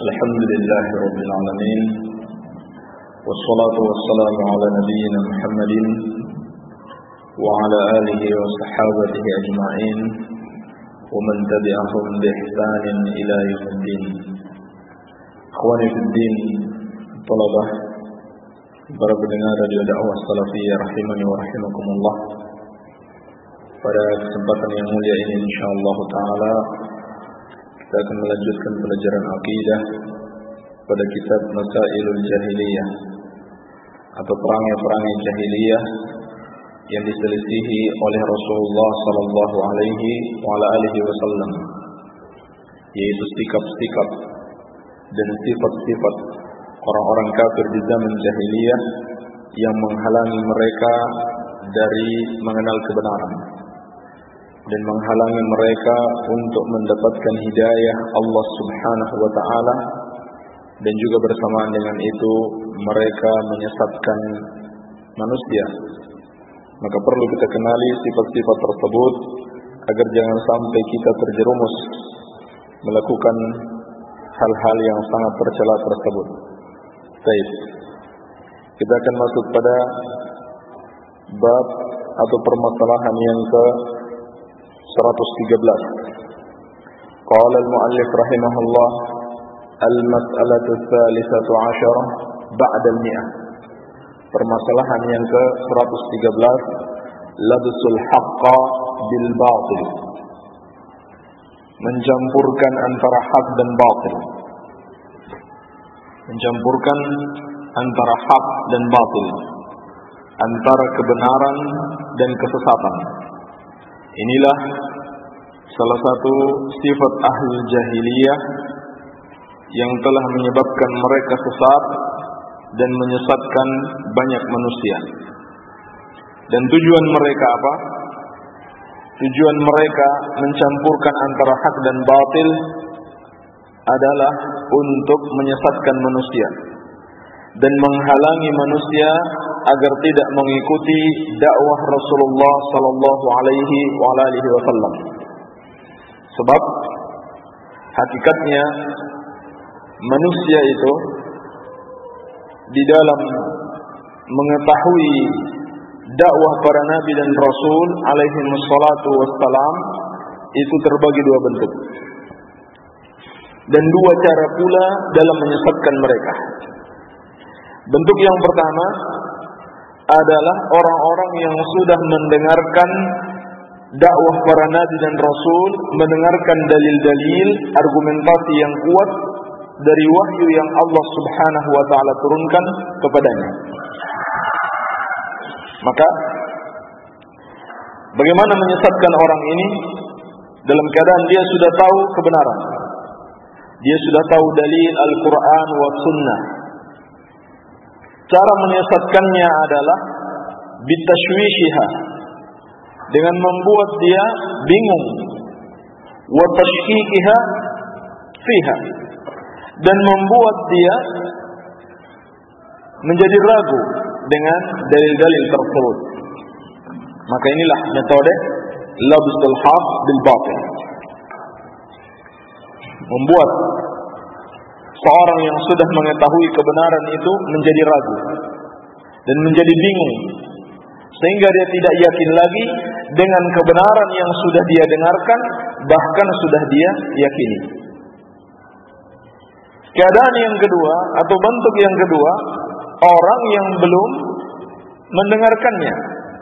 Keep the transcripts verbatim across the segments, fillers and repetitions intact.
الحمد لله رب العالمين والصلاة والسلام على نبينا محمد وعلى آله وصحابته أجمعين ومن تبعهم بإحسان إلى يوم الدين. Akhwani fi din, talabah, para pendengar radio dakwah salafiyah rahimani wa rahimakumullah. Pada kesempatan yang mulia ini insyaallah taala kita akan melanjutkan pelajaran akidah pada kitab Masailul Jahiliyah atau perangai-perangai jahiliyah yang diselisihi oleh Rasulullah sallallahu alaihi wa ala alihi wasallam, yaitu sikap-sikap dan sifat-sifat orang-orang kafir di zaman jahiliyah yang menghalangi mereka dari mengenal kebenaran dan menghalangi mereka untuk mendapatkan hidayah Allah Subhanahu wa taala, dan juga bersamaan dengan itu mereka menyesatkan manusia. Maka perlu kita kenali sifat-sifat tersebut agar jangan sampai kita terjerumus melakukan hal-hal yang sangat tercela tersebut. Baik, kita akan masuk pada bab atau permasalahan yang ke seratus tiga belas. Qala al-muallif rahimahullah, al-mas'alatu tsalitsatu asyarah ba'da al-mi'ah. Permasalahan yang ke seratus tiga belas, labsul haqqa bil batil. Mencampurkan antara hak dan batil. Mencampurkan antara hak dan batil, antara kebenaran dan kesesatan. Inilah salah satu sifat ahli jahiliyah yang telah menyebabkan mereka sesat dan menyesatkan banyak manusia. Dan tujuan mereka apa? Tujuan mereka mencampurkan antara hak dan batil adalah untuk menyesatkan manusia dan menghalangi manusia agar tidak mengikuti dakwah Rasulullah sallallahu alaihi wa alihi wasallam. Sebab hakikatnya manusia itu di dalam mengetahui dakwah para nabi dan rasul alaihi wassalatu wassalam itu terbagi dua bentuk. Dan dua cara pula dalam menyesatkan mereka. Bentuk yang pertama adalah orang-orang yang sudah mendengarkan dakwah para nabi dan rasul, mendengarkan dalil-dalil, argumentasi yang kuat dari wahyu yang Allah Subhanahu wa taala turunkan kepadanya. Maka bagaimana menyesatkan orang ini? Dalam keadaan dia sudah tahu kebenaran, dia sudah tahu dalil Al-Quran wa Sunnah. Cara menyesatkannya adalah bitashwishiha, dengan membuat dia bingung, wa tashkikiha fiha, dan membuat dia menjadi ragu dengan dalil-dalil tersebut. Maka inilah metode labsul haq bil batil, membuat seorang yang sudah mengetahui kebenaran itu menjadi ragu dan menjadi bingung, sehingga dia tidak yakin lagi dengan kebenaran yang sudah dia dengarkan, bahkan sudah dia yakini. Keadaan yang kedua atau bentuk yang kedua, orang yang belum mendengarkannya.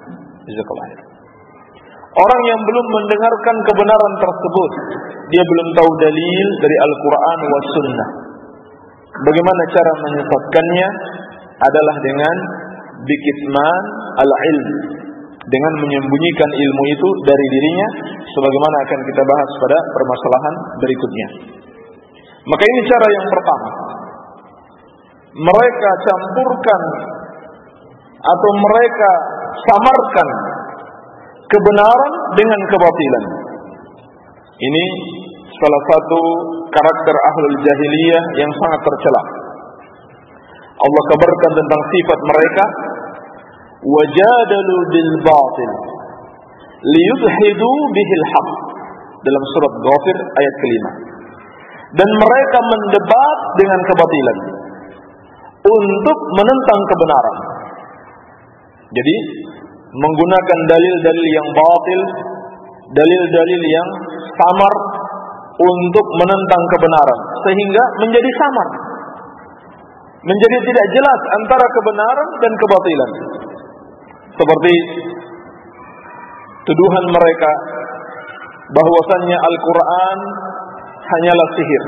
Orang yang belum mendengarkan kebenaran tersebut, dia belum tahu dalil dari Al-Quran wa Sunnah. Bagaimana cara menyesatkannya? Adalah dengan bikitman al-ilm, dengan menyembunyikan ilmu itu dari dirinya, sebagaimana akan kita bahas pada permasalahan berikutnya. Maka ini cara yang pertama. Mereka campurkan atau mereka samarkan kebenaran dengan kebatilan. Ini salah satu karakter ahlul jahiliyah yang sangat tercela. Allah kabarkan tentang sifat mereka, wajadalu bil batil liyudhidu bihil haq, dalam surat Ghafir ayat kelima. dan mereka mendebat dengan kebatilan untuk menentang kebenaran. Jadi menggunakan dalil-dalil yang batil, dalil-dalil yang samar untuk menentang kebenaran, sehingga menjadi samar, menjadi tidak jelas antara kebenaran dan kebatilan. Seperti tuduhan mereka bahwasannya Al-Quran hanyalah sihir,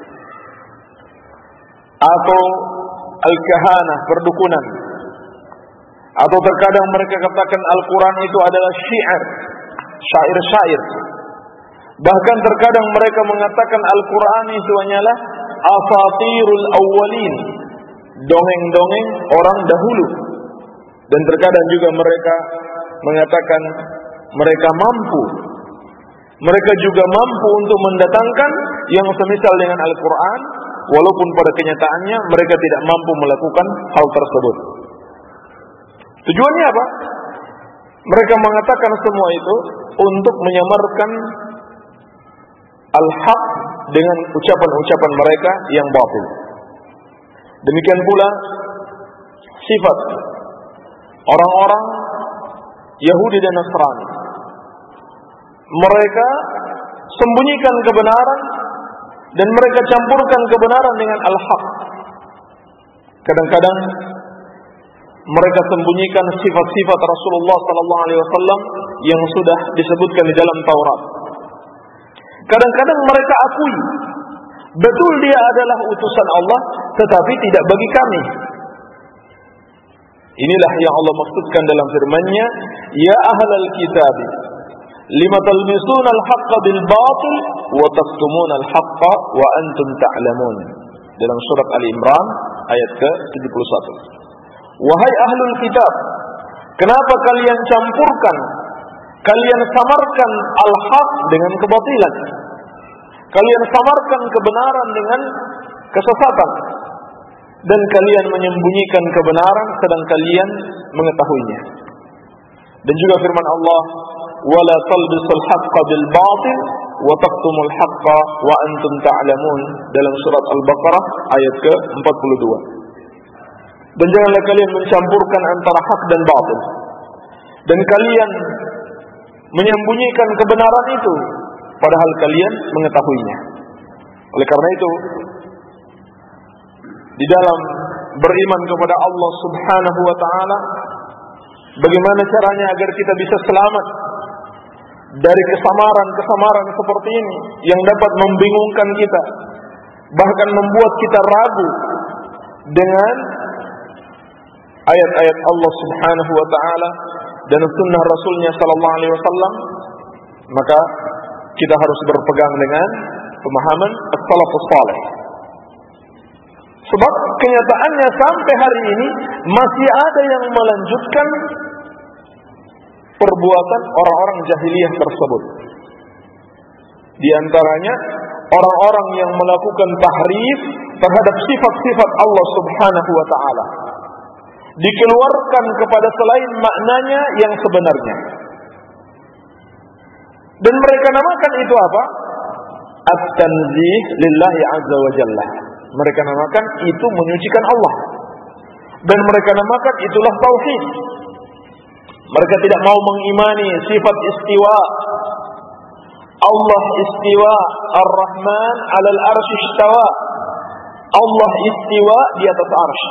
atau al-kahanah, perdukunan, atau terkadang mereka katakan Al-Quran itu adalah syair, syair-syair. Bahkan terkadang mereka mengatakan Al-Quran itu hanyalah asatirul awwalin, dongeng-dongeng orang dahulu. Dan terkadang juga mereka mengatakan mereka mampu, mereka juga mampu untuk mendatangkan yang semisal dengan Al-Quran, walaupun pada kenyataannya mereka tidak mampu melakukan hal tersebut. Tujuannya apa? Mereka mengatakan semua itu untuk menyamarkan al-haq dengan ucapan-ucapan mereka yang batil. Demikian pula sifat orang-orang Yahudi dan Nasrani. Mereka sembunyikan kebenaran dan mereka campurkan kebenaran dengan al-haq. Kadang-kadang mereka sembunyikan sifat-sifat Rasulullah sallallahu alaihi wasallam yang sudah disebutkan di dalam Taurat. Kadang-kadang mereka akui betul dia adalah utusan Allah, tetapi tidak bagi kami. Inilah yang Allah maksudkan dalam firman-Nya, ya ahlal kitab lima talbisuna al-haqqa bil batil wa taktumuna al-haqqa wa antum ta'lamun. Dalam surat Ali Imran ayat ke tujuh puluh satu. Wahai ahlul kitab, kenapa kalian campurkan, kalian samarkan al-haq dengan kebatilan? Kalian samarkan kebenaran dengan kesesatan, dan kalian menyembunyikan kebenaran sedang kalian mengetahuinya. Dan juga firman Allah, wala talbisul haqqa bil batil wa taqtumul haqqa wa antum ta'lamun, dalam surat Al-Baqarah ayat ke empat puluh dua. Dan janganlah kalian mencampurkan antara hak dan batil, dan kalian menyembunyikan kebenaran itu padahal kalian mengetahuinya. Oleh karena itu, di dalam beriman kepada Allah Subhanahu wa taala, bagaimana caranya agar kita bisa selamat dari kesamaran-kesamaran seperti ini yang dapat membingungkan kita, bahkan membuat kita ragu dengan ayat-ayat Allah Subhanahu wa taala dan sunnah Rasulnya sallallahu alaihi wasallam, maka kita harus berpegang dengan pemahaman as-salafus salih. Sebab kenyataannya sampai hari ini masih ada yang melanjutkan perbuatan orang-orang jahiliyah tersebut. Di antaranya orang-orang yang melakukan tahrif terhadap sifat-sifat Allah Subhanahu wa taala, dikeluarkan kepada selain maknanya yang sebenarnya. Dan mereka namakan itu apa? At-tanzih lillahi azza wa jalla. Mereka namakan itu menyucikan Allah, dan mereka namakan itulah tauhid. Mereka tidak mau mengimani sifat istiwa. Allah istiwa, Ar-Rahman 'alal arsy istawa. Allah istiwa di atas arsy.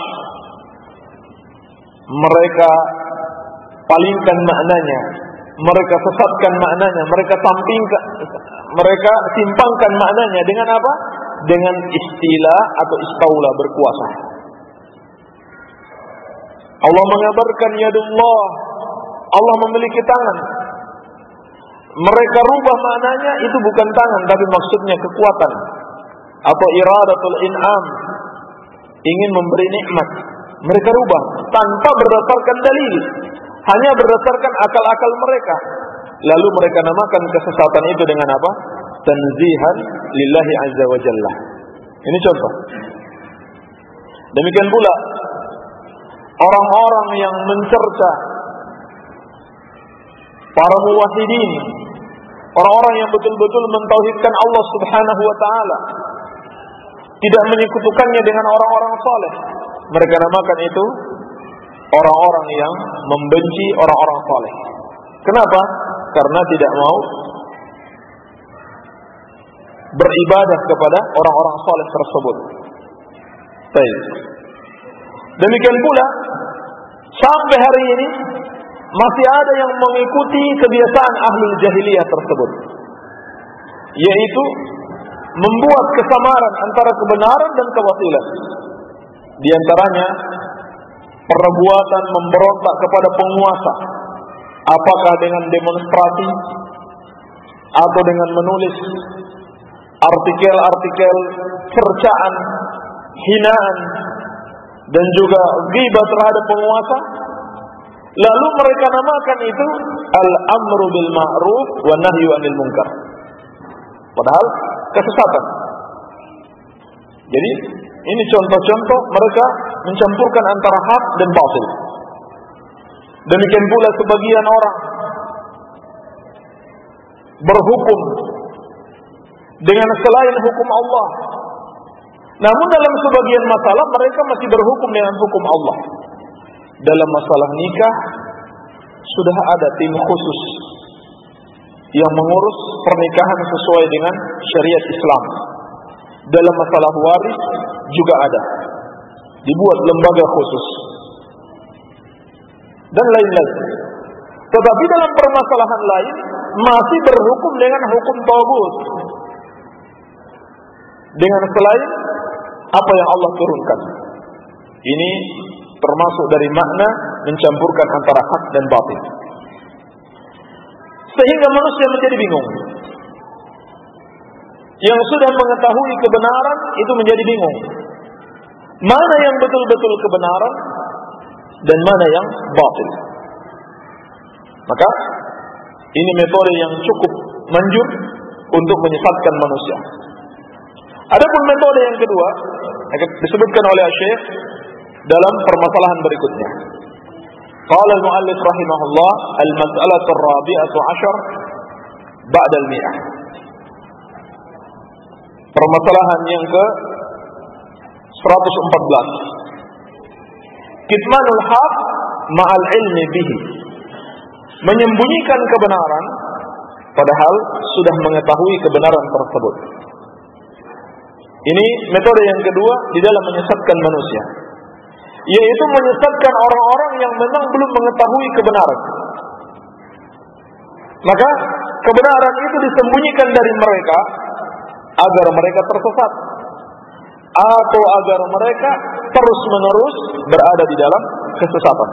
Mereka palingkan maknanya, mereka sesatkan maknanya, mereka sampingkan, mereka simpangkan maknanya dengan apa? Dengan istilah atau istaula, berkuasa. Allah mengabarkan yadullah, Allah memiliki tangan. Mereka rubah maknanya, itu bukan tangan tapi maksudnya kekuatan atau iradatul in'am, ingin memberi nikmat. Mereka rubah tanpa berdasarkan dalil, hanya berdasarkan akal-akal mereka. Lalu mereka namakan kesesatan itu dengan apa? Tanzihan lillahi azza wa jalla. Ini contoh. Demikian pula orang-orang yang mencerca para muwahhidin, orang-orang yang betul-betul mentauhidkan Allah Subhanahu wa taala, tidak menyekutukannya dengan orang-orang saleh. Mereka namakan itu orang-orang yang membenci orang-orang saleh. Kenapa? Karena tidak mau beribadah kepada orang-orang saleh tersebut. Baik. Demikian pula sampai hari ini masih ada yang mengikuti kebiasaan ahlul jahiliyah tersebut, yaitu membuat kesamaran antara kebenaran dan kebatilan. Di antaranya perbuatan memberontak kepada penguasa, apakah dengan demonstrasi atau dengan menulis artikel-artikel cercaan, hinaan, dan juga ghibah terhadap penguasa. Lalu mereka namakan itu al-amru bil ma'ruf wa nahyu 'anil munkar. Padahal kesesatan. Jadi ini contoh-contoh mereka mencampurkan antara hak dan batil. Demikian pula sebagian orang berhukum dengan selain hukum Allah. Namun dalam sebagian masalah mereka masih berhukum dengan hukum Allah. Dalam masalah nikah sudah ada tim khusus yang mengurus pernikahan sesuai dengan syariat Islam. Dalam masalah waris juga ada, dibuat lembaga khusus dan lain-lain. Tetapi dalam permasalahan lain masih berhukum dengan hukum taghut, dengan selain apa yang Allah turunkan. Ini termasuk dari makna mencampurkan antara hak dan batil, sehingga manusia menjadi bingung. Yang sudah mengetahui kebenaran itu menjadi bingung, mana yang betul-betul kebenaran dan mana yang batil. Maka ini metode yang cukup manjur untuk menyesatkan manusia. Adapun metode yang kedua disebutkan oleh Syekh dalam permasalahan berikutnya. Qala al-muallif rahimahullah al-mas'alatu ar-rabi'atu 'ashar ba'da al-mi'ah. Permasalahan yang ke seratus empat belas. Kitmanul haq ma'al ilmi bihi. Menyembunyikan kebenaran padahal sudah mengetahui kebenaran tersebut. Ini metode yang kedua di dalam menyesatkan manusia, yaitu menyesatkan orang-orang yang memang belum mengetahui kebenaran. Maka kebenaran itu disembunyikan dari mereka agar mereka tersesat, atau agar mereka terus-menerus berada di dalam kesesatan.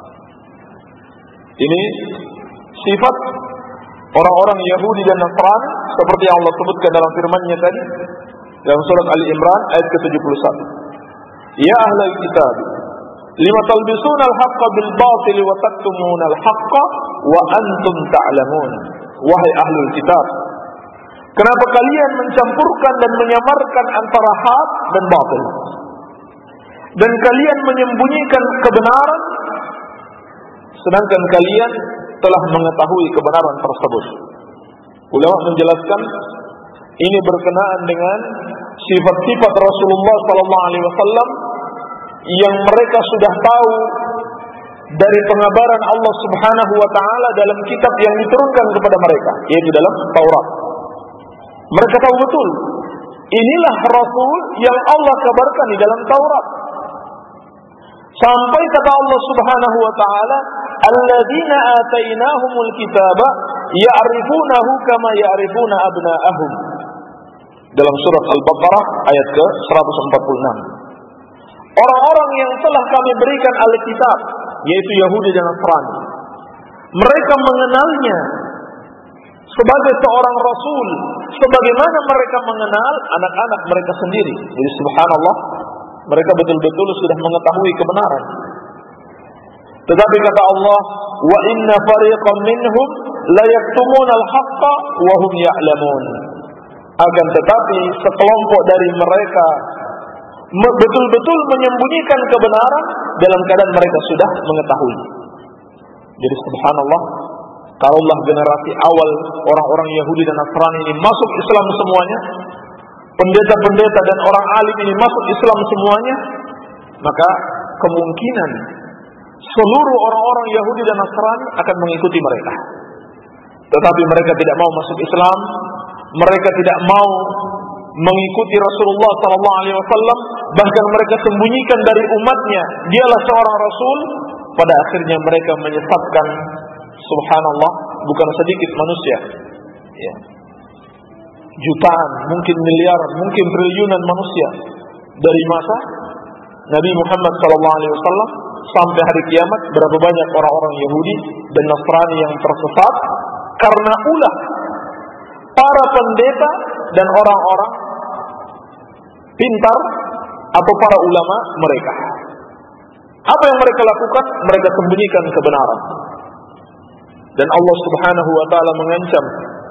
Ini sifat orang-orang Yahudi dan Nasrani seperti yang Allah sebutkan dalam firman-Nya tadi dalam surat Ali Imran ayat ke tujuh puluh satu. Ya ahlal kitab, lima talbisuna al-haqqa bil batil wa taktumuna al-haqqa wa antum ta'lamun. Wahai ahlul kitab, kenapa kalian mencampurkan dan menyamarkan antara hak dan batil, dan kalian menyembunyikan kebenaran sedangkan kalian telah mengetahui kebenaran tersebut? Ulama menjelaskan ini berkenaan dengan sifat-sifat Rasulullah sallallahu alaihi wasallam yang mereka sudah tahu dari pengabaran Allah Subhanahu wa taala dalam kitab yang diturunkan kepada mereka, yaitu dalam Taurat. Mereka tahu betul inilah Rasul yang Allah kabarkan di dalam Taurat. Sampai kata Allah Subhanahu wa taala, "Alladzina atainahumul kitaba ya'rifunahu kama ya'rifuna abna'ahum." Dalam surat Al-Baqarah ayat ke seratus empat puluh enam. Orang-orang yang telah kami berikan Alkitab, yaitu Yahudi dan Nasrani, mereka mengenalnya sebagai seorang Rasul sebagaimana mereka mengenal anak-anak mereka sendiri. Jadi subhanallah, mereka betul-betul sudah mengetahui kebenaran. Tetapi kata Allah, wa inna fariqan minhum la yaktumuna al-haqqa wa hum ya'lamun. Akan tetapi sekelompok dari mereka betul-betul menyembunyikan kebenaran dalam keadaan mereka sudah mengetahui. Jadi subhanallah, kalaulah generasi awal orang-orang Yahudi dan Nasrani ini masuk Islam semuanya, pendeta-pendeta dan orang alim ini masuk Islam semuanya, maka kemungkinan seluruh orang-orang Yahudi dan Nasrani akan mengikuti mereka. Tetapi mereka tidak mau masuk Islam, mereka tidak mau mengikuti Rasulullah sallallahu alaihi wasallam, bahkan mereka sembunyikan dari umatnya dialah seorang rasul. Pada akhirnya mereka menyesatkan, subhanallah, bukan sedikit manusia, ya, jutaan, mungkin miliar, mungkin triliunan manusia dari masa Nabi Muhammad sallallahu alaihi wasallam sampai hari kiamat. Berapa banyak orang-orang Yahudi dan Nasrani yang tersesat karena ulah para pendeta dan orang-orang pintar atau para ulama mereka. Apa yang mereka lakukan? Mereka sembunyikan kebenaran. Dan Allah Subhanahu wa taala mengancam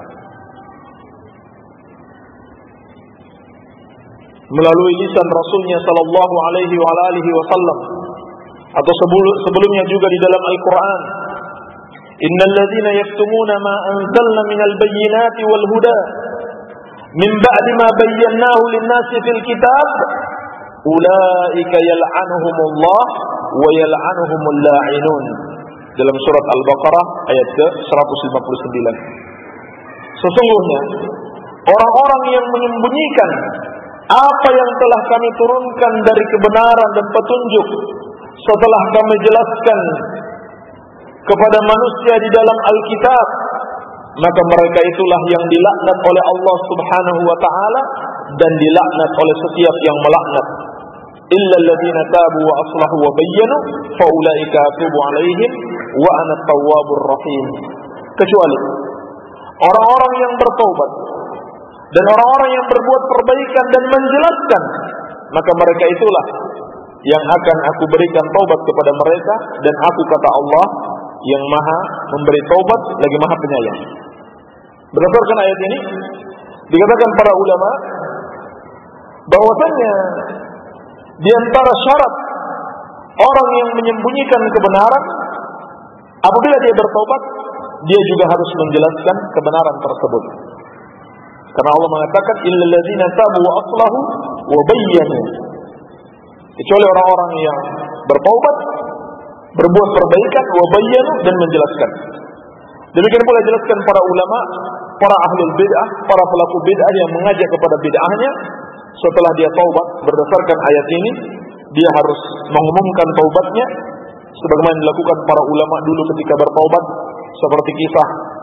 melalui lisan Rasulnya sallallahu alaihi wa alihi wasallam, atau sebelumnya juga di dalam Al-Qur'an, innal ladzina yaktumuna ma anzalna minal bayyinati wal huda min ba'di ma bayyanahu lin-nasi fil kitab ulaika yal'anuhumullah wa yal'anuhumul la'inun. Dalam surat Al-Baqarah ayat ke seratus lima puluh sembilan. Sesungguhnya orang-orang yang menyembunyikan apa yang telah kami turunkan dari kebenaran dan petunjuk setelah kami jelaskan kepada manusia di dalam Alkitab, maka mereka itulah yang dilaknat oleh Allah Subhanahu wa taala dan dilaknat oleh setiap yang melaknat. Illa alladziina taabu wa aslahu wa bayyanu fa ulaika atubu 'alaihim wa ana at-tawwabur rahim. Kecuali orang-orang yang bertaubat dan orang-orang yang berbuat perbaikan dan menjelaskan, maka mereka itulah yang akan aku berikan taubat kepada mereka, dan aku, kata Allah, yang maha memberi taubat lagi maha penyayang. Berdasarkan ayat ini dikatakan para ulama bahwasanya di antara syarat orang yang menyembunyikan kebenaran, apabila dia bertaubat, dia juga harus menjelaskan kebenaran tersebut. Karena Allah mengatakan illal ladzina tabu wa aslahu wa bayyanu. Kecuali orang-orang yang bertaubat, berbuat perbaikan, wa bayyanu, dan menjelaskan. Demikian pula jelaskan para ulama, para ahlul bid'ah, para pelaku bid'ah yang mengajak kepada bid'ahnya. Setelah dia taubat berdasarkan ayat ini, dia harus mengumumkan taubatnya sebagaimana dilakukan para ulama dulu ketika bertaubat, seperti kisah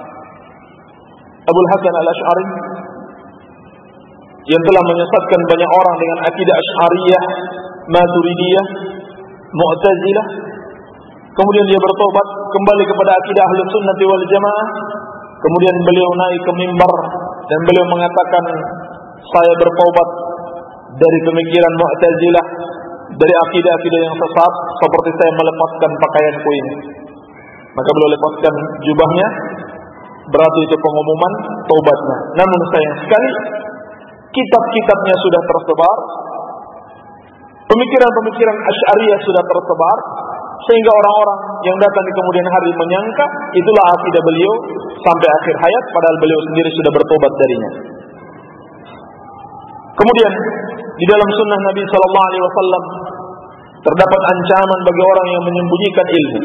Abul Hasan Al-Asy'ari yang telah menyesatkan banyak orang dengan akidah Asy'ariyah, Maturidiyah, Mu'tazilah. Kemudian dia bertobat kembali kepada akidah Ahlus Sunnah wal Jamaah. Kemudian beliau naik ke mimbar dan beliau mengatakan, saya bertobat dari pemikiran Mu'tazilah, dari akidah-akidah yang sesat, seperti saya melepaskan pakaianku ini. Maka beliau lepaskan jubahnya, berarti itu pengumuman taubatnya. Namun sayang sekali, kitab-kitabnya sudah tersebar, pemikiran-pemikiran Asy'ariyah sudah tersebar, sehingga orang-orang yang datang di kemudian hari menyangka itulah akidah beliau sampai akhir hayat, padahal beliau sendiri sudah bertobat darinya. Kemudian di dalam sunnah Nabi Sallallahu Alaihi Wasallam terdapat ancaman bagi orang yang menyembunyikan ilmu.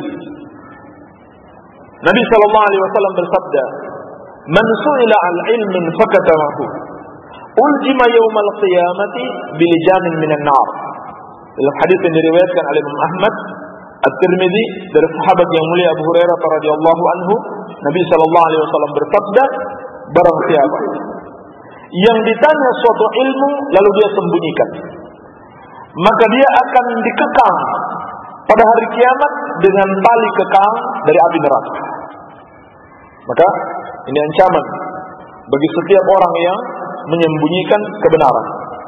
Nabi Sallallahu Alaihi Wasallam bersabda, "Man su'ila an ilmin fakatamahu, uljima yaumal qiyamati bilijamin minan nar." Dalam hadis yang diriwayatkan oleh Imam Ahmad, At-Tirmidzi dari sahabat yang mulia Abu Hurairah radhiyallahu anhu, Nabi Sallallahu Alaihi Wasallam bersabda, barang siapa yang ditanya suatu ilmu lalu dia sembunyikan, maka dia akan dikekang pada hari kiamat dengan tali kekang dari api neraka. Maka ini ancaman bagi setiap orang yang menyembunyikan kebenaran.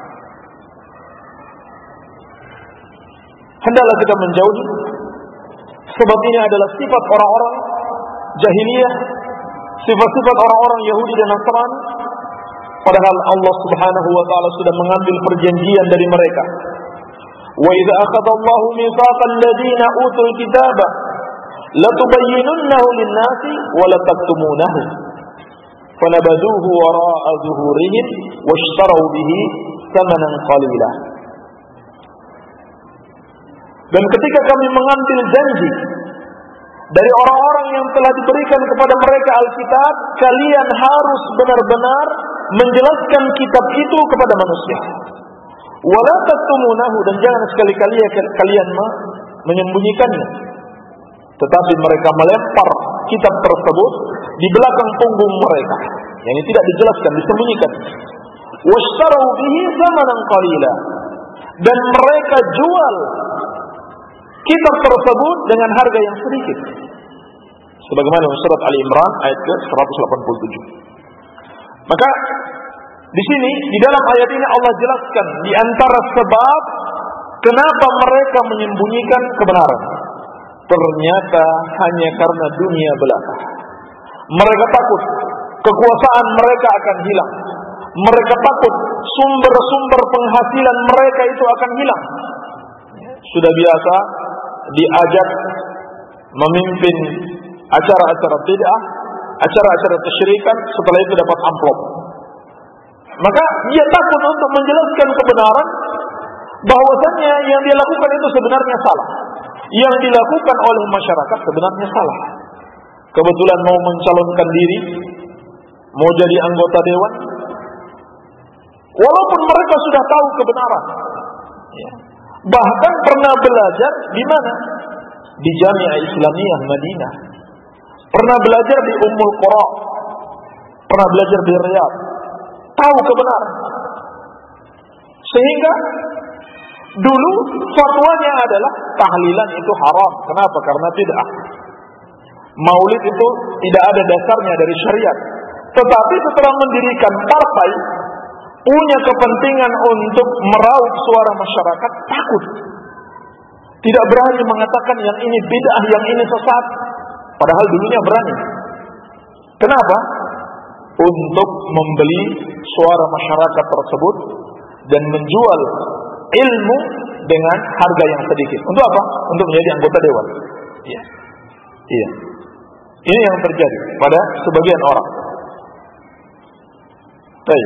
Hendaklah kita menjauhi, sebab ini adalah sifat orang-orang jahiliyah, sifat-sifat orang-orang Yahudi dan Nasrani. Padahal Allah Subhanahu wa taala sudah mengambil perjanjian dari mereka. Wa idza akhadha Allahu mitsaqal ladzina utul kitaba latubayyinunnahu lin-nasi wa lataktumunahu fanabaduhu wara'a zuhurihim washtaraw bihi thamanan qalila. Dan ketika kami mengambil janji dari orang-orang yang telah diberikan kepada mereka Alkitab, kalian harus benar-benar menjelaskan kitab itu kepada manusia. Wala taktumunahu, dan jangan sekali-kali kalian menyembunyikannya. Tetapi mereka melempar kitab tersebut di belakang punggung mereka, yang ini tidak dijelaskan, disembunyikan. Washtaraw bihi thamanan qalila, dan mereka jual kitab tersebut dengan harga yang sedikit. Sebagaimana surat Ali Imran ayat ke seratus delapan puluh tujuh. Maka di sini di dalam ayat ini Allah jelaskan di antara sebab kenapa mereka menyembunyikan kebenaran. Ternyata hanya karena dunia belaka. Mereka takut kekuasaan mereka akan hilang. Mereka takut sumber-sumber penghasilan mereka itu akan hilang. Sudah biasa diajak memimpin acara-acara bid'ah, acara-acara kesyirikan, setelah itu dapat amplop. Maka dia takut untuk menjelaskan kebenaran, bahwasannya yang dia lakukan itu sebenarnya salah. Yang dilakukan oleh masyarakat sebenarnya salah. Kebetulan mau mencalonkan diri, mau jadi anggota dewan, walaupun mereka sudah tahu kebenaran, ya. Bahkan pernah belajar di mana? Di Jami'ah Islamiyah Madinah. Pernah belajar di Ummul Qura. Pernah belajar di Riyadh. Tahu kebenaran. Sehingga dulu fatwanya adalah tahlilan itu haram. Kenapa? Karena bid'ah. Maulid itu tidak ada dasarnya dari syariat. Tetapi setelah mendirikan partai, punya kepentingan untuk meraup suara masyarakat, takut. Tidak berani mengatakan yang ini bid'ah, yang ini sesat. Padahal dulunya berani. Kenapa? Untuk membeli suara masyarakat tersebut dan menjual ilmu dengan harga yang sedikit. Untuk apa? Untuk menjadi anggota dewan. Iya. Iya. Ini yang terjadi pada sebagian orang. Baik.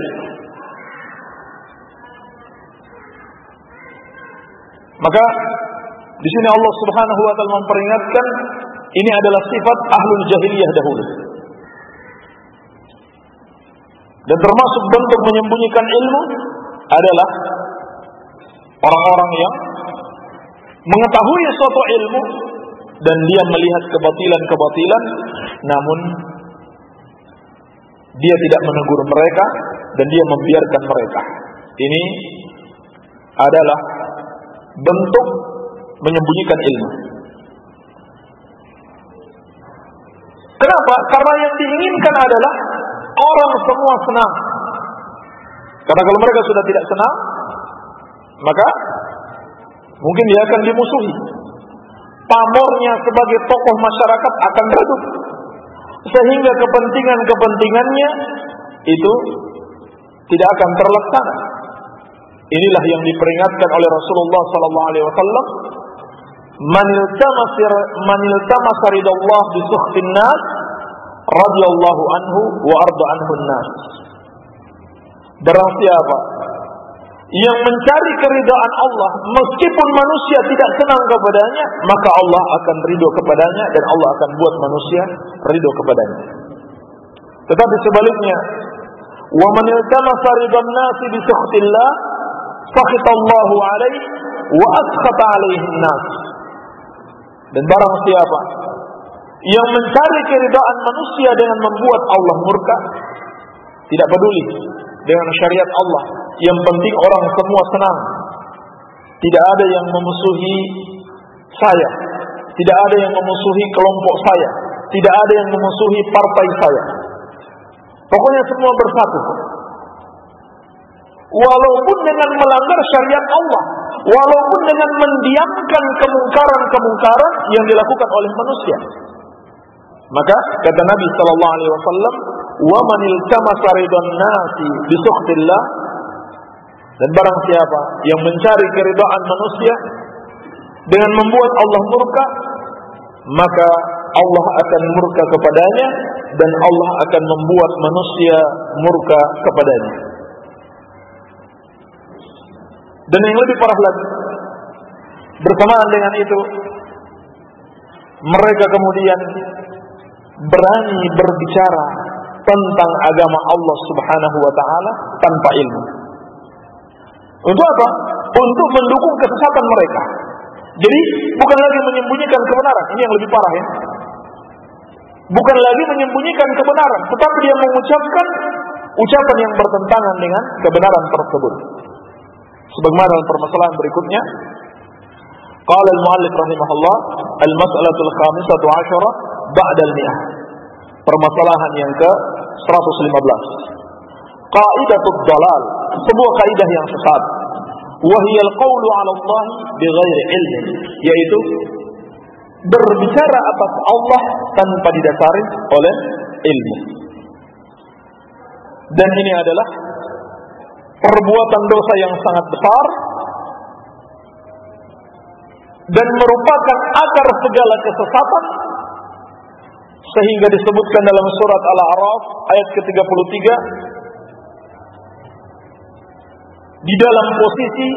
Maka di sini Allah Subhanahu wa taala memperingatkan ini adalah sifat ahlul jahiliyah dahulu. Dan termasuk bentuk menyembunyikan ilmu adalah orang-orang yang mengetahui suatu ilmu dan dia melihat kebatilan-kebatilan, namun dia tidak menegur mereka dan dia membiarkan mereka. Ini adalah bentuk menyembunyikan ilmu. Kenapa? Karena yang diinginkan adalah orang semua senang. Karena kalau mereka sudah tidak senang, maka mungkin dia akan dimusuhi. Pamornya sebagai tokoh masyarakat akan redup, sehingga kepentingan-kepentingannya itu tidak akan terlaksana. Inilah yang diperingatkan oleh Rasulullah sallallahu alaihi wasallam, "Man iltamasir man iltamasa ridallah bi sukhtin nas, radhiyallahu anhu wa arda anhu an-nas." Barang siapa yang mencari keridhaan Allah meskipun manusia tidak senang kepadanya, maka Allah akan ridho kepadanya dan Allah akan buat manusia ridho kepadanya. Tetapi sebaliknya, "Wa man iltamasa ridhan nas bi sukhtillah, sakhitallahu alaihi wa askhata alaihi an-nas." Dan barang siapa yang mencari keridhaan manusia dengan membuat Allah murka, tidak peduli dengan syariat Allah, yang penting orang semua senang, tidak ada yang memusuhi saya, tidak ada yang memusuhi kelompok saya, tidak ada yang memusuhi partai saya, pokoknya semua bersatu. Walaupun dengan melanggar syariat Allah, walaupun dengan mendiamkan kemungkaran-kemungkaran yang dilakukan oleh manusia. Maka kata Nabi sallallahu alaihi wasallam, "Wa man iltamasa ridhan nasi bi sukhtillah," dan barang siapa yang mencari keridhaan manusia dengan membuat Allah murka, maka Allah akan murka kepadanya dan Allah akan membuat manusia murka kepadanya. Dan yang lebih parah lagi, bersamaan dengan itu, mereka kemudian berani berbicara tentang agama Allah Subhanahu wa taala tanpa ilmu. Untuk apa? Untuk mendukung kesesatan mereka. Jadi bukan lagi menyembunyikan kebenaran, ini yang lebih parah ya. Bukan lagi menyembunyikan kebenaran, tetapi dia mengucapkan ucapan yang bertentangan dengan kebenaran tersebut. Sebagaimana dalam permasalahan berikutnya, qala al-muallif rahimahullah, al-mas'alatul khamisatu asyara ba'da al-mi'ah. Permasalahan yang ke seratus lima belas. Qaidatud dalal, sebuah kaidah yang sesat. Wa hiya al-qawlu 'ala Allah bighairi ilmin, yaitu berbicara atas Allah tanpa didasari oleh ilmu. Dan ini adalah perbuatan dosa yang sangat besar dan merupakan akar segala kesesatan, sehingga disebutkan dalam surat Al-A'raf ayat ke tiga puluh tiga, di dalam posisi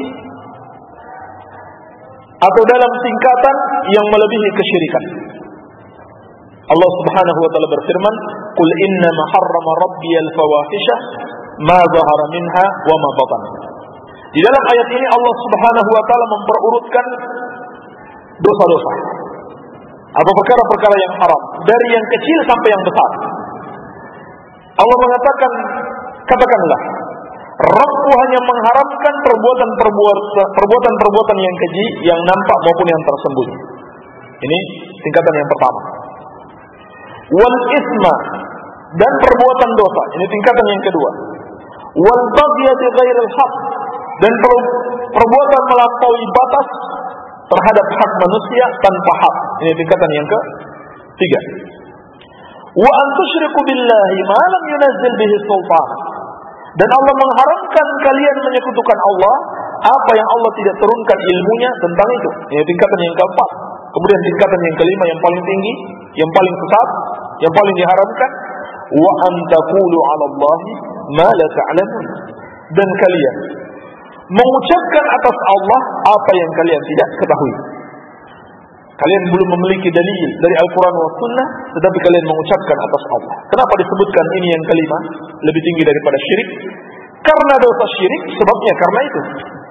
atau dalam tingkatan yang melebihi kesyirikan. Allah Subhanahu wa taala berfirman, "Qul innama harrama rabbiyal fawahisha ma zahara minha wa ma batan." Di dalam ayat ini Allah Subhanahu wa taala memperurutkan dosa-dosa atau perkara-perkara yang haram, dari yang kecil sampai yang besar. Allah mengatakan, katakanlah, Rabbku hanya mengharamkan perbuatan-perbuatan yang keji, yang nampak maupun yang tersembunyi. Ini tingkatan yang pertama. Wal isma, dan perbuatan dosa. Ini tingkatan yang kedua. Wal baghy bi ghairil haq, dan perbuatan melampaui batas terhadap hak manusia tanpa hak. Ini tingkatan yang ketiga. Wa an tusyriku billahi ma lam yunazzil bihi sultan, dan Allah mengharamkan kalian menyekutukan Allah apa yang Allah tidak turunkan ilmunya tentang itu. Ini tingkatan yang keempat. Kemudian tingkatan yang kelima, yang paling tinggi, yang paling sesat, yang paling diharamkan, wa an taqulu 'ala Allahi ma la ta'lamun, dan kalian mengucapkan atas Allah apa yang kalian tidak ketahui. Kalian belum memiliki dalil dari Al-Quran wa Sunnah, tetapi kalian mengucapkan atas Allah. Kenapa disebutkan ini yang kelima, lebih tinggi daripada syirik? Karena dosa syirik sebabnya karena itu.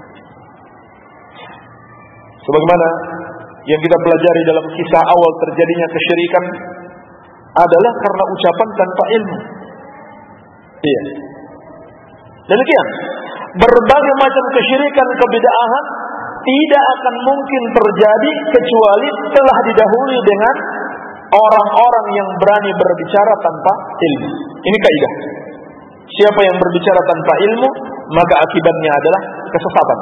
Sebagaimana yang kita pelajari dalam kisah awal terjadinya kesyirikan adalah karena ucapan tanpa ilmu. Iya. Demikian, berbagai macam kesyirikan, kebid'ahan tidak akan mungkin terjadi kecuali telah didahului dengan orang-orang yang berani berbicara tanpa ilmu. Ini kaidah. Siapa yang berbicara tanpa ilmu, maka akibatnya adalah kesesatan.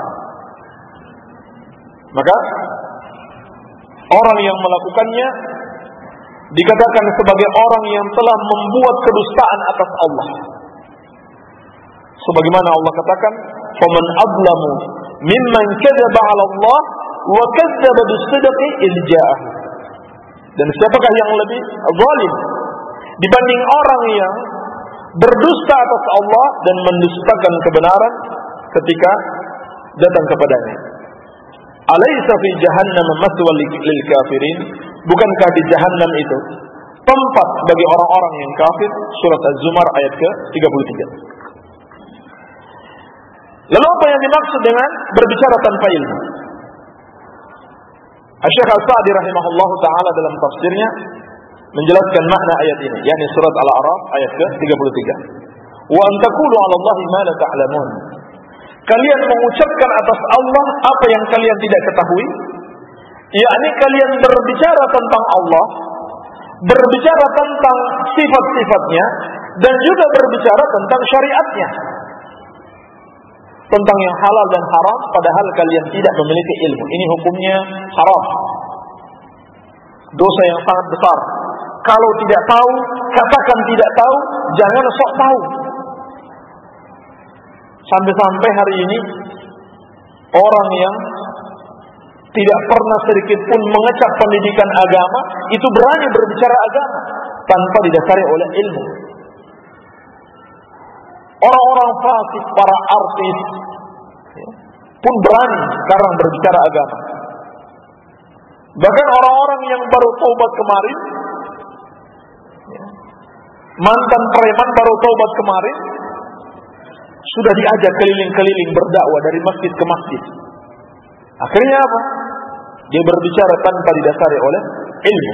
Maka orang yang melakukannya dikatakan sebagai orang yang telah membuat kedustaan atas Allah. Sebagaimana Allah katakan, "Faman adlamu mimman kadzaba 'ala Allah wa kadzdzaba bis-sidqi idh ja'ah." Dan siapakah yang lebih zalim dibanding orang yang berdusta atas Allah dan mendustakan kebenaran ketika datang kepadanya? Alaysa fi jahannam maswal lil kafirin? Bukankah di jahannam itu tempat bagi orang-orang yang kafir? Surat Az-Zumar ayat ke tiga puluh tiga. Lalu apa yang dimaksud dengan berbicara tanpa ilmu? Asy-Syaikh Al-Sa'di rahimahullahu taala dalam tafsirnya menjelaskan makna ayat ini, yakni surat Al-A'raf ayat ke tiga puluh tiga. Wa an taqulu 'ala Allahi ma la ta'lamun. Kalian mengucapkan atas Allah apa yang kalian tidak ketahui, yakni kalian berbicara tentang Allah, berbicara tentang sifat-sifatnya, dan juga berbicara tentang syariatnya, tentang yang halal dan haram, padahal kalian tidak memiliki ilmu. Ini hukumnya haram, dosa yang sangat besar. Kalau tidak tahu, katakan tidak tahu, jangan sok tahu. Sampai-sampai hari ini orang yang tidak pernah sedikit pun mengecap pendidikan agama, itu berani berbicara agama tanpa didasari oleh ilmu. Orang-orang fasik, para artis pun berani sekarang berbicara agama. Bahkan orang-orang yang baru taubat kemarin, mantan preman baru taubat kemarin, sudah diajak keliling-keliling berdakwah dari masjid ke masjid. Akhirnya apa? Dia berbicara tanpa didasari oleh ilmu.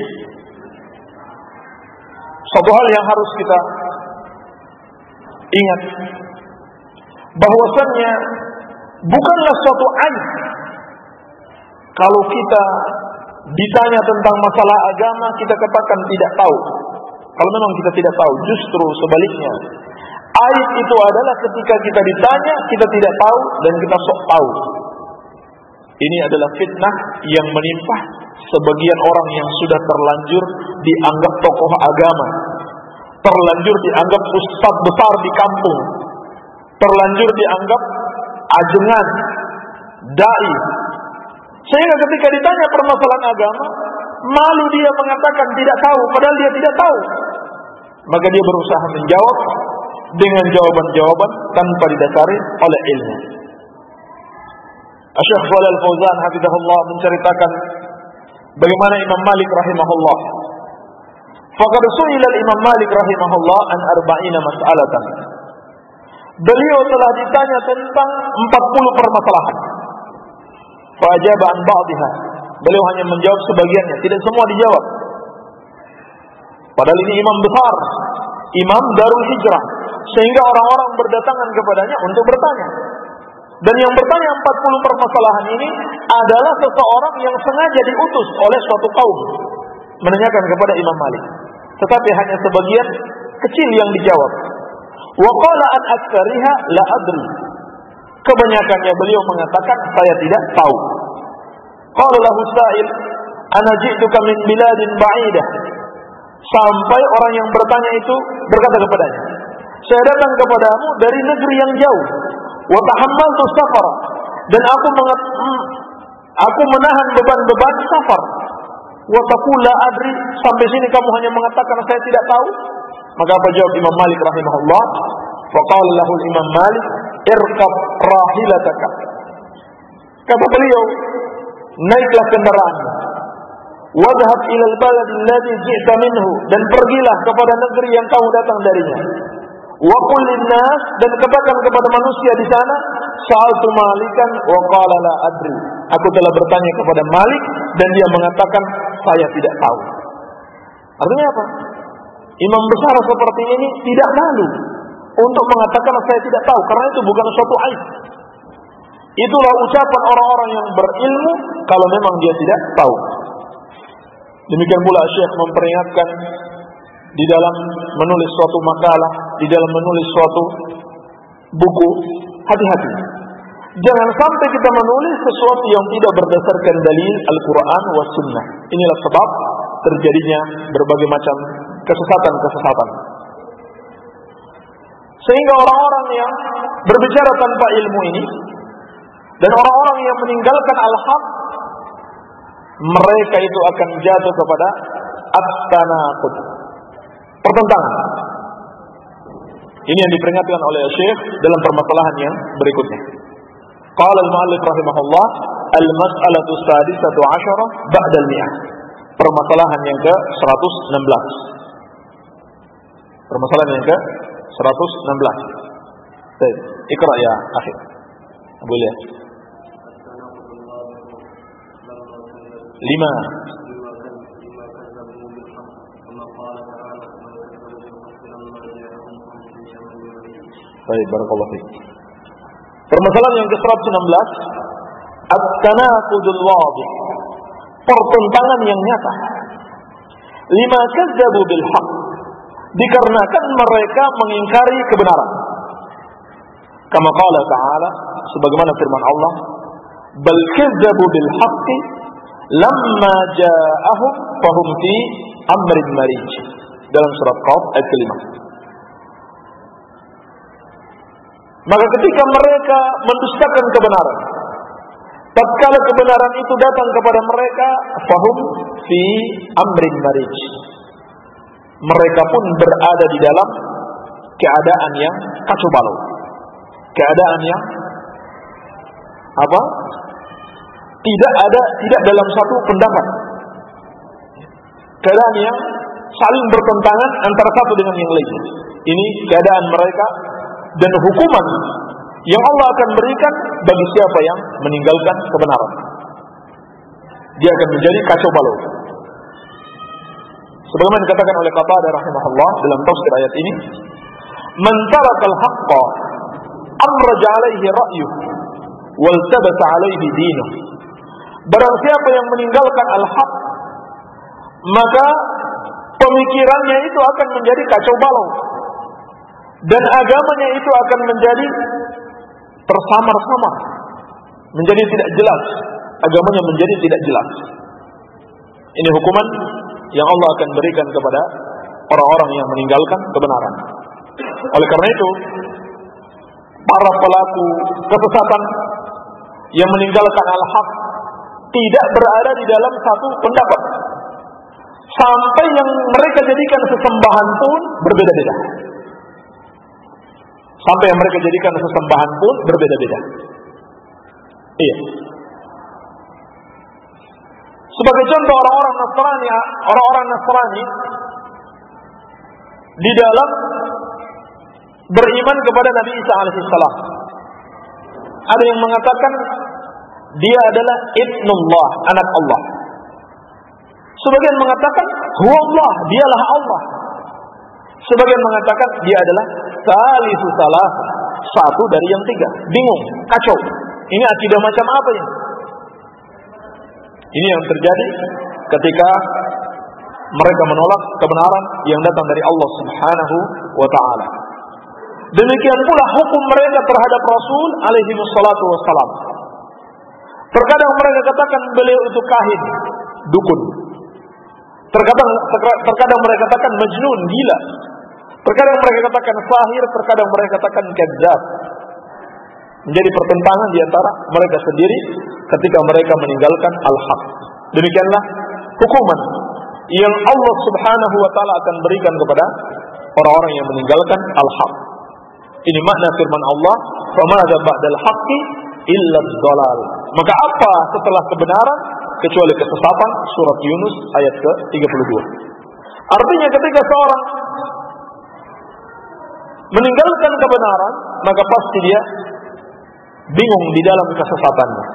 Satu hal yang harus kita ingat, bahwasannya bukanlah suatu aib kalau kita ditanya tentang masalah agama kita katakan tidak tahu. Kalau memang kita tidak tahu, justru sebaliknya. Aib itu adalah ketika kita ditanya kita tidak tahu dan kita sok tahu. Ini adalah fitnah yang menimpa sebagian orang yang sudah terlanjur dianggap tokoh agama, terlanjur dianggap ustaz besar di kampung, terlanjur dianggap ajengan, dai. Sehingga ketika ditanya permasalahan agama, malu dia mengatakan tidak tahu, padahal dia tidak tahu. Maka dia berusaha menjawab dengan jawaban-jawaban tanpa didasari oleh ilmu. Syekh Shalih Al-Fauzan hafizahullah menceritakan bagaimana Imam Malik rahimahullah. Faqad su'ila Imam Malik rahimahullah an arba'ina mas'alatan. Beliau telah ditanya tentang empat puluh permasalahan. Fa ajaba an ba'dihha. Beliau hanya menjawab sebagiannya, tidak semua dijawab. Padahal ini imam besar, imam Darul Hijrah, sehingga orang-orang berdatangan kepadanya untuk bertanya. Dan yang bertanya empat puluh permasalahan ini adalah seseorang yang sengaja diutus oleh suatu kaum menanyakan kepada Imam Malik. Tetapi hanya sebagian kecil yang dijawab. Wa qala an aktsariha la adri. Kebanyakannya beliau mengatakan saya tidak tahu. Qala lahu sa'il ana ji'tuka min biladin ba'idah. Sampai orang yang bertanya itu berkata kepadanya, saya datang kepadamu dari negeri yang jauh. Wa tahammaltu safar, dan aku mengat, aku menahan beban-beban safar. Wa taqul la adri, sampai sini kamu hanya mengatakan saya tidak tahu. Maka apa jawab Imam Malik rahimahullah? Wa qala lahu Imam Malik, irkab rahilataka. Kata beliau, naiklah kendaraanmu. Wadhhab ila al-balad alladhi ji'ta minhu, dan pergilah kepada negeri yang kamu datang darinya. Wa qul lin-nas, dan katakan kepada manusia di sana, sa'altu Malikan wa qala la adri. Aku telah bertanya kepada Malik dan dia mengatakan saya tidak tahu. Artinya apa? Imam besar seperti ini tidak malu untuk mengatakan saya tidak tahu, karena itu bukan suatu aib. Itulah ucapan orang-orang yang berilmu kalau memang dia tidak tahu. Demikian pula Syekh memperingatkan di dalam menulis suatu makalah, di dalam menulis suatu buku, hati-hati. Jangan sampai kita menulis sesuatu yang tidak berdasarkan dalil Al-Quran wa Sunnah. Inilah sebab terjadinya berbagai macam kesesatan-kesesatan. Sehingga orang-orang yang berbicara tanpa ilmu ini dan orang-orang yang meninggalkan al-haq, mereka itu akan jatuh kepada at-tanaqud, pertentangan. Ini yang diperingatkan oleh Syekh dalam permasalahan yang berikutnya. Qala al-mu'allif rahimahullah, al-mas'alatu sadisatu asyarah ba'da al-mi'ah. Permasalahan yang ke seratus enam belas. Permasalahan yang ke seratus enam belas. Baik, ikra ya akhir. Boleh. Lima. Baik, barakallahu fiik. Permasalahan yang ke seratus enam belas, at-tanaqudul wadih, pertentangan yang nyata. Lima kazzabu bil haqq, dikarenakan mereka mengingkari kebenaran. Kama qala ta'ala, sebagaimana firman Allah, bal kazzabu bil haqqi lamma ja'ahum fahum fi amrin marij, dalam surat Qaf ayat kelima. Maka ketika mereka mendustakan kebenaran, tatkala kebenaran itu datang kepada mereka, fahum fi amrin marij. Mereka pun berada di dalam keadaan yang kacau balau. Keadaan yang apa? Tidak ada, tidak dalam satu pendapat. Keadaan yang saling bertentangan antara satu dengan yang lain. Ini keadaan mereka dan hukuman yang Allah akan berikan bagi siapa yang meninggalkan kebenaran. Dia akan menjadi kacau balau. Sebagaimana dikatakan oleh Qatadah rahimahullah dalam tafsir ayat ini, "Man tarakal haqqa amraja alaihi ra'yuh wal tabasa alaihi dinuh." Barang siapa yang meninggalkan al-haq, maka pemikirannya itu akan menjadi kacau balau dan agamanya itu akan menjadi tersamar-samar, menjadi tidak jelas, agamanya menjadi tidak jelas. Ini hukuman yang Allah akan berikan kepada orang-orang yang meninggalkan kebenaran. Oleh karena itu, para pelaku kesesatan yang meninggalkan al-haq tidak berada di dalam satu pendapat, sampai yang mereka jadikan sesembahan pun berbeda-beda. Sampai yang mereka jadikan sesembahan pun berbeda-beda. Iya. Sebagai contoh orang-orang Nasrani, orang-orang Nasrani di dalam beriman kepada Nabi Isa alaihissalam, ada yang mengatakan dia adalah ibnullah, anak Allah. Sebagian mengatakan huwa Allah, dialah Allah. Sebagian mengatakan dia adalah salisu salah, satu dari yang tiga. Bingung, kacau. Ini akidah macam apa ini? Ini yang terjadi ketika mereka menolak kebenaran yang datang dari Allah Subhanahu wa ta'ala. Demikian pula hukum mereka terhadap Rasul alaihi wassalatu wassalam. Terkadang mereka katakan beliau itu kahin, dukun. Terkadang, terkadang mereka katakan majnun, gila. Terkadang mereka katakan sahir, terkadang mereka katakan kadzdzab. Menjadi pertentangan di antara mereka sendiri ketika mereka meninggalkan al-haq. Demikianlah hukuman yang Allah Subhanahu wa ta'ala akan berikan kepada orang-orang yang meninggalkan al-haq. Ini makna firman Allah, "Famadza ba'dal haqqi illa ad-dhalal." Maka apa setelah kebenaran kecuali kesesatan? Surat Yunus ayat ke tiga puluh dua. Artinya ketika seorang meninggalkan kebenaran, maka pasti dia bingung di dalam kesesatannya.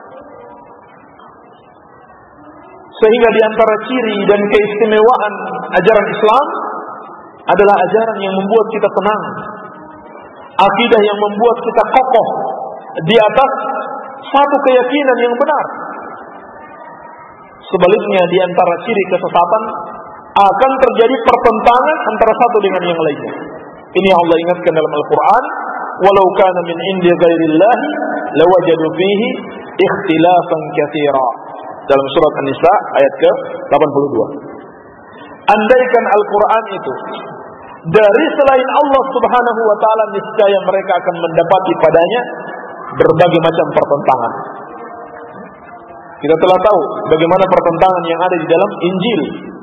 Sehingga di antara ciri dan keistimewaan ajaran Islam adalah ajaran yang membuat kita tenang, akidah yang membuat kita kokoh di atas satu keyakinan yang benar. Sebaliknya di antara ciri kesesatan akan terjadi pertentangan antara satu dengan yang lainnya. Ini yang Allah ingatkan dalam Al-Quran, "Walau kana min indi ghairillahi lawajadu fihi ikhtilafan katsira." Dalam surat An-Nisa ayat ke delapan puluh dua. Andaikan Al-Quran itu dari selain Allah Subhanahu wa ta'ala, niscaya mereka akan mendapati padanya berbagai macam pertentangan. Kita telah tahu bagaimana pertentangan yang ada di dalam Injil.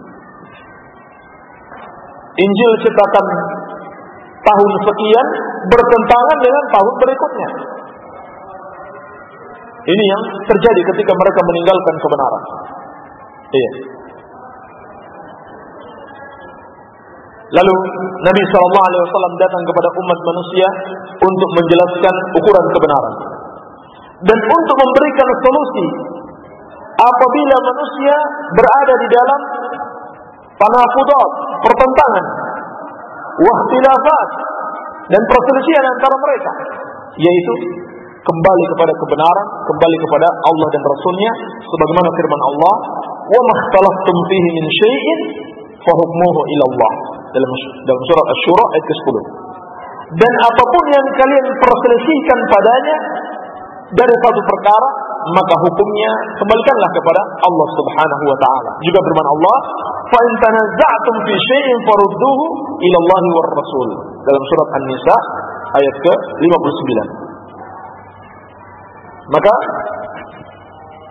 Injil cetakan tahun sekian bertentangan dengan tahun berikutnya. Ini yang terjadi ketika mereka meninggalkan kebenaran. Iya. Lalu Nabi shallallahu alaihi wasallam datang kepada umat manusia untuk menjelaskan ukuran kebenaran dan untuk memberikan solusi apabila manusia berada di dalam tanakudat, pertentangan, wahtilafat, dan perselisihan antara mereka, yaitu kembali kepada kebenaran, kembali kepada Allah dan Rasulnya, sebagaimana firman Allah, "Wa makhtalaftum fihi min syai'in fahukmuhu ila Allah." Dalam dalam surat Asy-Syura ayat ke sepuluh. Dan apapun yang kalian perselisihkan padanya dari satu perkara, maka hukumnya kembalikanlah kepada Allah Subhanahu wa ta'ala. Juga firman Allah, "Fa in tanaza'tum fi syai'in farudduhu ila Allahi war Rasul." Dalam surat An-Nisa ayat ke lima puluh sembilan. Maka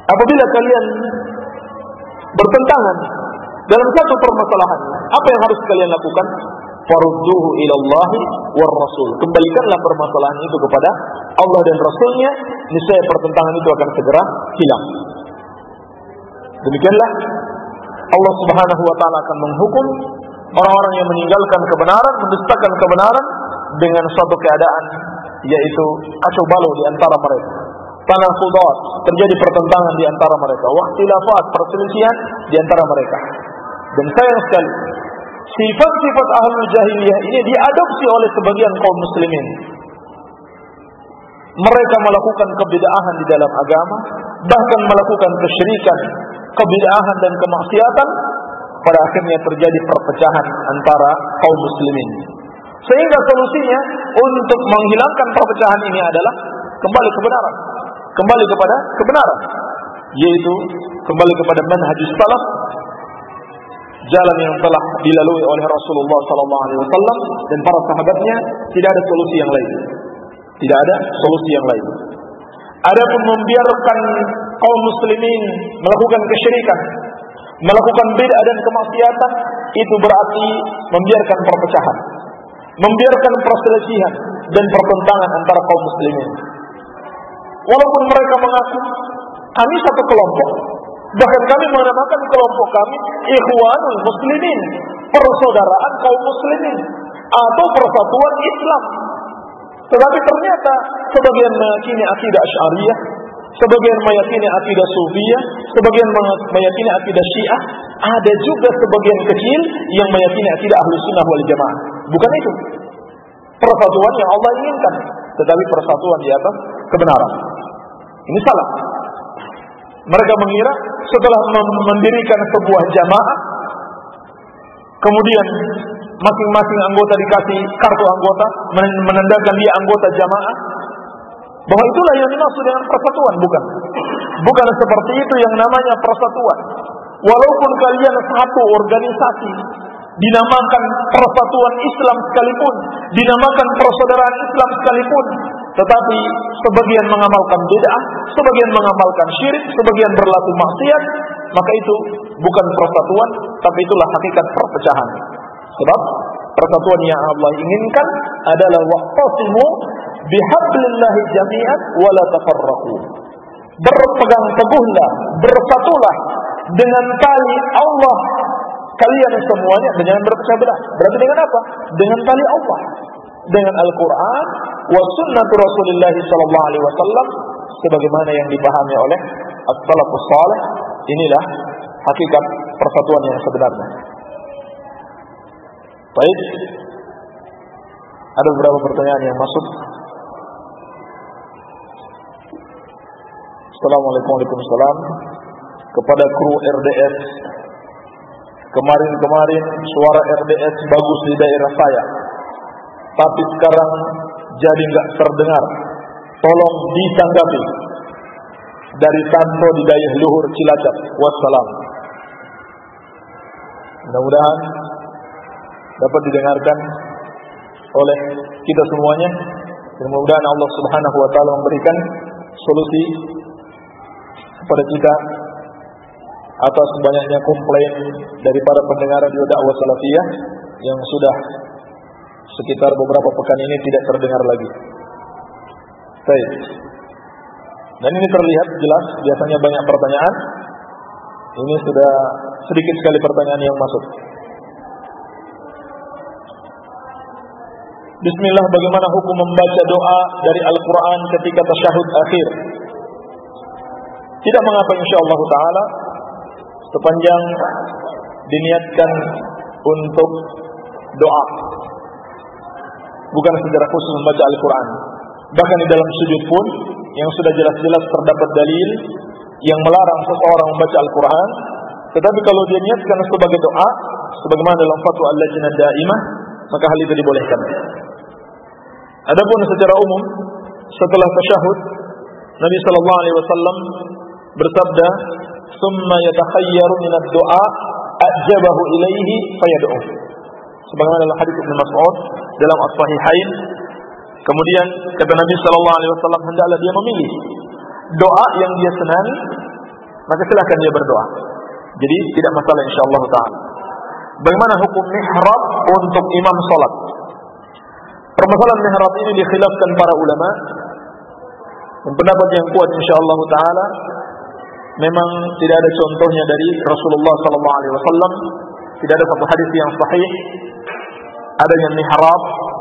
apabila kalian bertentangan dalam satu permasalahan, apa yang harus kalian lakukan? Farudduhu ilallahi war rasul. Kembalikanlah permasalahan itu kepada Allah dan Rasulnya, niscaya pertentangan itu akan segera hilang. Demikianlah Allah Subhanahu wa taala akan menghukum orang-orang yang meninggalkan kebenaran, mendustakan kebenaran dengan suatu keadaan, yaitu kacau balau di antara mereka. Tanaqudat, terjadi pertentangan di antara mereka, waqtilafat, perselisihan di antara mereka. Dan sayang sekali, sifat-sifat ahlul jahiliyah ini diadopsi oleh sebagian kaum muslimin. Mereka melakukan kebid'ahan di dalam agama, bahkan melakukan kesyirikan, kebid'ahan dan kemaksiatan. Pada akhirnya terjadi perpecahan antara kaum muslimin. Sehingga solusinya untuk menghilangkan perpecahan ini adalah kembali kebenaran, kembali kepada kebenaran, yaitu kembali kepada manhajus salaf, jalan yang telah dilalui oleh Rasulullah sallallahu alaihi wasallam dan para sahabatnya. Tidak ada solusi yang lain. Tidak ada solusi yang lain. Adapun membiarkan kaum muslimin melakukan kesyirikan, melakukan bid'ah dan kemaksiatan, itu berarti membiarkan perpecahan, membiarkan perselisihan dan pertentangan antara kaum muslimin. Walaupun mereka mengaku kami satu kelompok, bahkan kami menamakan kelompok kami Ikhwanul Muslimin, persaudaraan kaum muslimin atau persatuan Islam. Tetapi ternyata sebagian meyakini akidah Asy'ariyah, sebagian meyakini akidah Sufiyah, sebagian meyakini akidah Syiah, ada juga sebagian kecil yang meyakini akidah Ahlus Sunnah wal Jamaah. Bukan itu persatuan yang Allah inginkan, tetapi persatuan di atas kebenaran. Ini salah. Mereka mengira setelah mendirikan sebuah jamaah, kemudian masing-masing anggota dikasih kartu anggota, menandakan dia anggota jamaah, bahwa itulah yang dimaksud dengan persatuan. Bukan. Bukan seperti itu yang namanya persatuan. Walaupun kalian satu organisasi, dinamakan persatuan Islam sekalipun, dinamakan persaudaraan Islam sekalipun, tetapi sebagian mengamalkan bid'ah, sebagian mengamalkan syirik, sebagian berlaku maksiat, maka itu bukan persatuan, tapi itulah hakikat perpecahan. Sebab persatuan yang Allah inginkan adalah waqtasimu bihablillahi jami'an wa la tafarraqu. Berpegang teguhlah, bersatulah dengan tali Allah kalian semuanya, dengan berpecah belah. Berarti dengan apa? Dengan tali Allah, dengan Al-Quran wa sunnatu Rasulullah sallallahu alaihi wasallam, sebagaimana yang dipahami oleh as-salafus salih. Inilah hakikat persatuan yang sebenarnya. Baik, ada beberapa pertanyaan yang masuk. Assalamualaikum warahmatullahi wabarakatuh. Kepada kru R D S, kemarin-kemarin suara R D S bagus di daerah saya, tapi sekarang jadi nggak terdengar. Tolong ditanggapi. Dari Tanto di Dayah Luhur Cilacap. Wassalam. Mudah-mudahan dapat didengarkan oleh kita semuanya. Mudah-mudahan Allah Subhanahu wa taala memberikan solusi kepada kita atas banyaknya komplain dari para pendengar radio dakwah salafiyah yang sudah sekitar beberapa pekan ini tidak terdengar lagi. Baik. Dan ini terlihat jelas, biasanya banyak pertanyaan. Ini sudah sedikit sekali pertanyaan yang masuk. Bismillah, bagaimana hukum membaca doa dari Al-Quran ketika tasyahud akhir? Tidak mengapa insyaallah ta'ala, sepanjang diniatkan untuk doa, bukan secara khusus membaca Al-Quran. Bahkan di dalam sujud pun, yang sudah jelas-jelas terdapat dalil yang melarang seseorang membaca Al-Quran. Tetapi kalau dia niatkan sebagai doa, sebagaimana dalam fatwa Al-Lajnah Daimah, maka hal itu dibolehkan. Adapun secara umum, setelah tasyahud, Nabi sallallahu alaihi wasallam bersabda, "Tsumma yatakhayyaru min ad-du'a ajabahu ilaihi fayad'u." Sebagaimana dalam hadis Ibnu Mas'ud dalam As-Sahihain. Kemudian kata Nabi sallallahu alaihi wasallam, hendaklah dia memilih doa yang dia senangi maka silakan dia berdoa. Jadi tidak masalah insyaallah taala. Bagaimana hukum mihrab untuk imam salat? Permasalahan mihrab ini dikhilafkan para ulama. Yang pendapat yang kuat insyaallah taala memang tidak ada contohnya dari Rasulullah sallallahu alaihi wasallam, tidak ada satu hadis yang sahih adanya mihrab,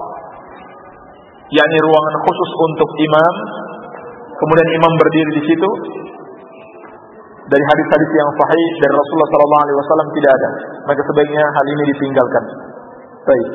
yakni ruangan khusus untuk imam, kemudian imam berdiri di situ. Dari hadis-hadis yang sahih dari Rasulullah sallallahu alaihi wasallam tidak ada. Maka sebaiknya hal ini ditinggalkan. Baik.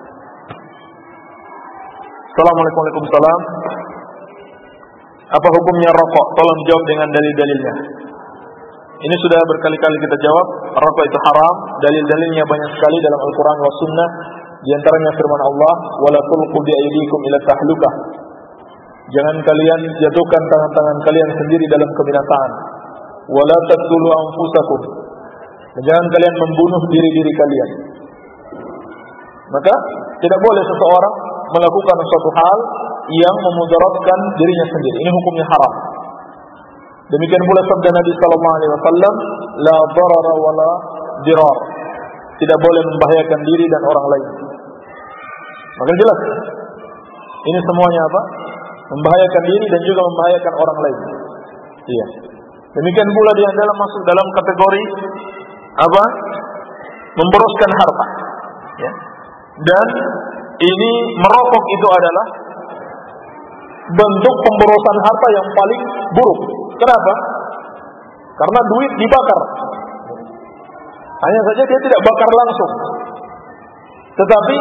Assalamualaikum warahmatullahi wabarakatuh. Apa hukumnya rokok? Tolong jawab dengan dalil-dalilnya. Ini sudah berkali-kali kita jawab. Rokok itu haram. Dalil-dalilnya banyak sekali dalam Al-Quran wa Sunnah. Di antaranya firman Allah, "Wala tulqu bi aydikum ila tahlukah." Jangan kalian jatuhkan tangan-tangan kalian sendiri dalam kebinasaan. Wala taqtulu anfusakum. Jangan kalian membunuh diri-diri kalian. Maka tidak boleh seseorang melakukan suatu hal yang memudaratkan dirinya sendiri. Ini hukumnya haram. Demikian pula sabda Nabi sallallahu alaihi wasallam, la darara wala dirar. Tidak boleh membahayakan diri dan orang lain. Maka jelas ini semuanya apa? Membahayakan diri dan juga membahayakan orang lain. Iya. Demikian pula dia dalam masuk dalam kategori apa? Memboroskan harta. Ya. Dan ini merokok itu adalah bentuk pemborosan harta yang paling buruk. Kenapa? Karena duit dibakar. Hanya saja dia tidak bakar langsung, tetapi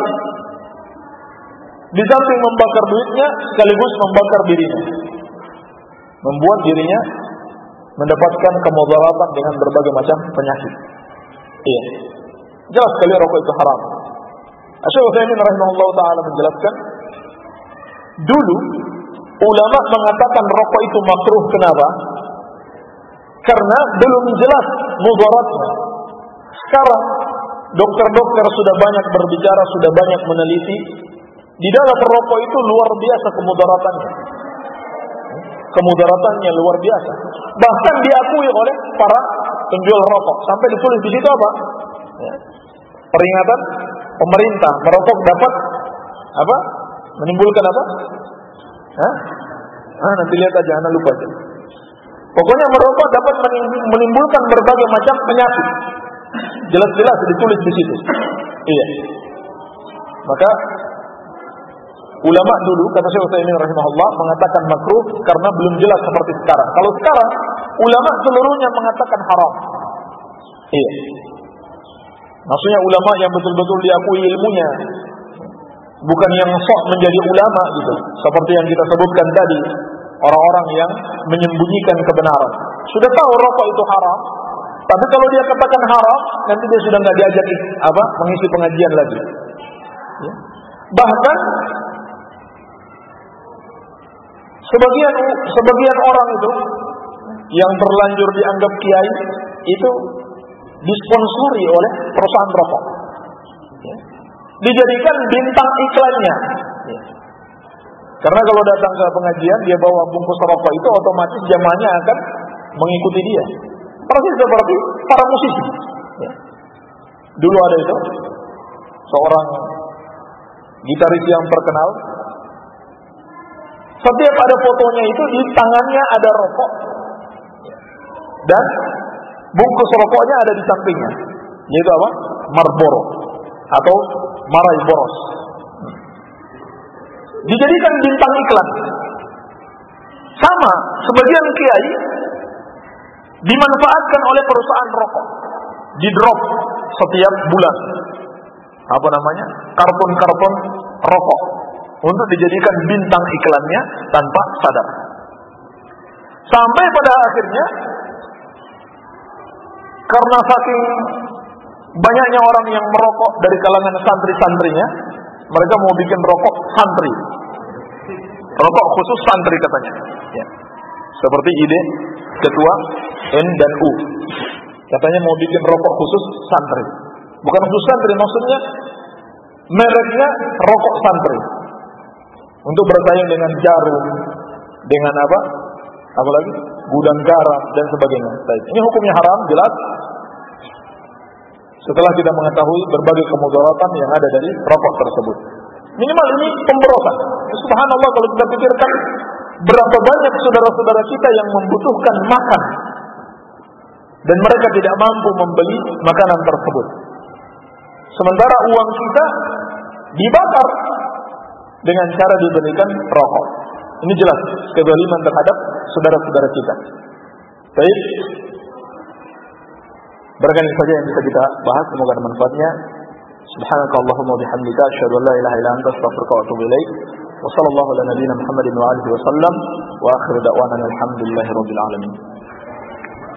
di samping membakar duitnya sekaligus membakar dirinya, membuat dirinya mendapatkan kemudaratan dengan berbagai macam penyakit. Iya, jelas sekali rokok itu haram. Asy-Syaikh Utsaimin rahimahullah taala menjelaskan, dulu ulama mengatakan rokok itu makruh. Kenapa? Karena belum jelas mudaratnya. Sekarang dokter-dokter sudah banyak berbicara, sudah banyak meneliti. Di dalam rokok itu luar biasa kemudaratannya. Kemudaratannya luar biasa. Bahkan diakui oleh para penjual rokok. Sampai ditulis di situ apa? Peringatan pemerintah, merokok dapat apa? Menimbulkan apa? Hah? Ah, nanti lihat aja, anda lupa aja. Pokoknya merokok dapat menimbulkan berbagai macam penyakit. Jelas-jelas ditulis di situ. Iya. Maka ulama dulu, kata Syekh Utsaimin rahimahullah, mengatakan makruh karena belum jelas seperti sekarang. Kalau sekarang ulama seluruhnya mengatakan haram. Iya. Maksudnya ulama yang betul-betul diakui ilmunya, bukan yang sok menjadi ulama gitu. Seperti yang kita sebutkan tadi, orang-orang yang menyembunyikan kebenaran. Sudah tahu rokok itu haram, tapi kalau dia katakan haram, nanti dia sudah nggak diajak apa mengisi pengajian lagi. Ya. Bahkan sebagian sebagian orang itu yang terlanjur dianggap kiai itu disponsori oleh perusahaan rokok. Ya. Dijadikan bintang iklannya. Ya. Karena kalau datang ke pengajian dia bawa bungkus rokok itu, otomatis jamaahnya akan mengikuti dia. Persis seperti para musisi. Ya. Dulu ada itu seorang gitaris yang terkenal. Setiap ada fotonya itu di tangannya ada rokok dan bungkus rokoknya ada di sampingnya, yaitu apa? Marlboro atau Marlboros. Dijadikan bintang iklan. Sama sebagian kiai dimanfaatkan oleh perusahaan rokok, di drop setiap bulan apa namanya kartun-kartun rokok untuk dijadikan bintang iklannya tanpa sadar, sampai pada akhirnya karena saking banyaknya orang yang merokok dari kalangan santri-santrinya, mereka mau bikin rokok santri, rokok khusus santri katanya ya. Seperti ide ketua N dan U, katanya mau bikin rokok khusus santri. Bukan khusus santri, maksudnya mereknya rokok santri, untuk bersaing dengan Jarum, dengan apa? Apa lagi? gudang garam dan sebagainya. Baik. Ini hukumnya haram jelas. Setelah kita mengetahui berbagai kemudaratan yang ada dari rokok tersebut. Minimal ini pemborosan. Subhanallah, kalau kita pikirkan berapa banyak saudara-saudara kita yang membutuhkan makan dan mereka tidak mampu membeli makanan tersebut. Sementara uang kita dibakar dengan cara diberikan rokok. Ini jelas kezaliman terhadap saudara-saudara kita. Baik. Barangkali saja yang bisa kita bahas, semoga ada manfaatnya. Subhanakallahumma bihamdika asyhadu an la ilaha illa anta astaghfiruka wa atubu ilaik. Wa sallallahu ala nabiyyina Muhammadin wa alihi wa sallam wa akhiru da'wana alhamdulillahi rabbil alamin.